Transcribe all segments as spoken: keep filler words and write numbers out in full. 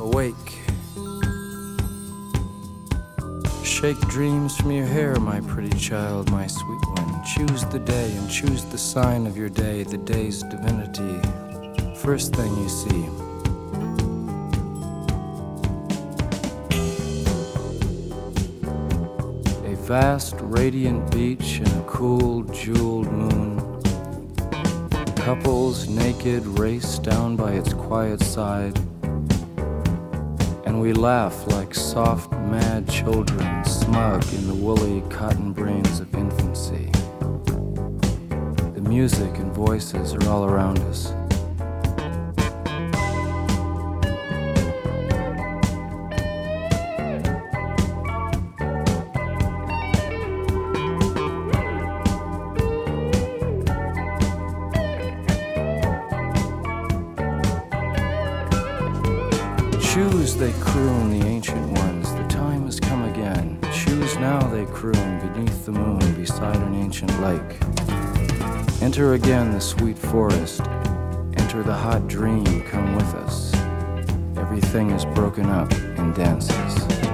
Awake. Shake dreams from your hair, my pretty child, my sweet one. Choose the day and choose the sign of your day, the day's divinity. First thing you see. A vast, radiant beach and a cool, jeweled moon. Couples naked race down by its quiet side. And we laugh like soft, mad children, smug in the woolly cotton brains of infancy. The music and voices are all around us. Choose, they croon, the ancient ones, the time has come again. Choose now, they croon, beneath the moon, beside an ancient lake. Enter again the sweet forest, enter the hot dream, come with us. Everything is broken up in dances.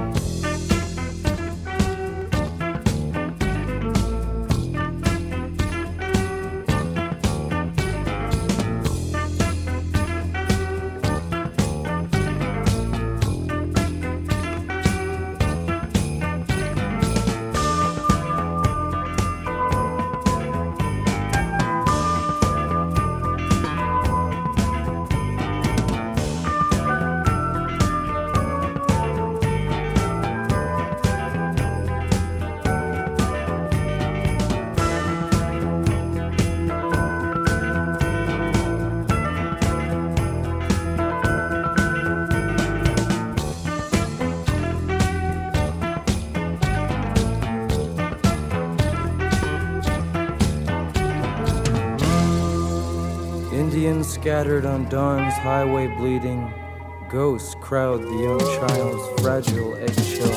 Indians scattered on dawn's highway bleeding, ghosts crowd the young child's fragile eggshell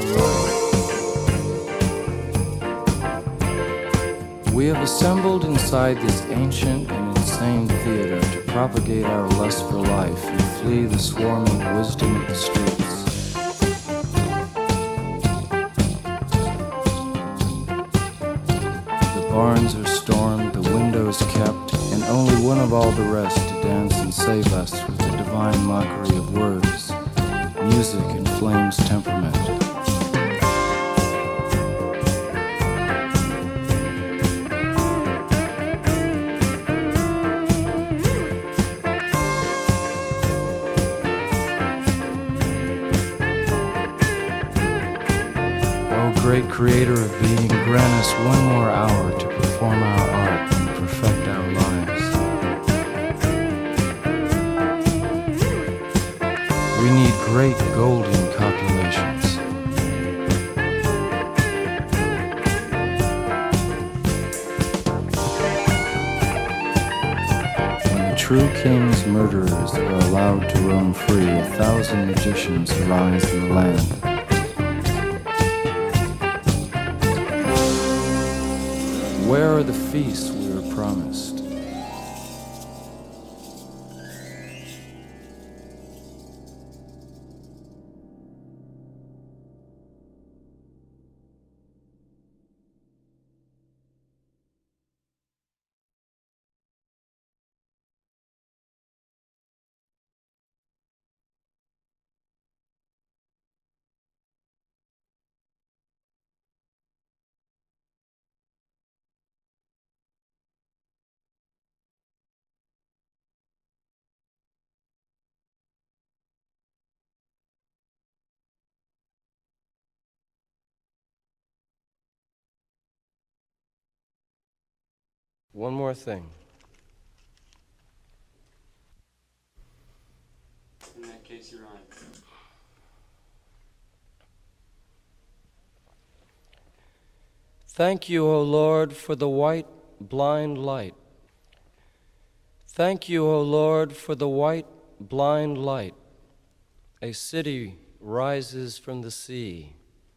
mind. We have assembled inside this ancient and insane theater to propagate our lust for life and flee the swarming wisdom of the streets. The barns are stormed, the windows kept, and only one of all the rest to dance and save us with the divine mockery of words, music and flame's temperament. Oh, great creator of being, grant us one more hour to perform our art and perfect our lives. We need great golden copulations. When the true king's murderers are allowed to roam free, a thousand magicians arise in the land. Where are the feasts we were promised? One more thing. In that case, you're on. Thank you, O Lord, for the white, blind light. Thank you, O Lord, for the white, blind light. A city rises from the sea.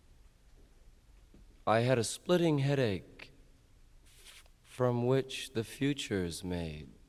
I had a splitting headache from which the future's made.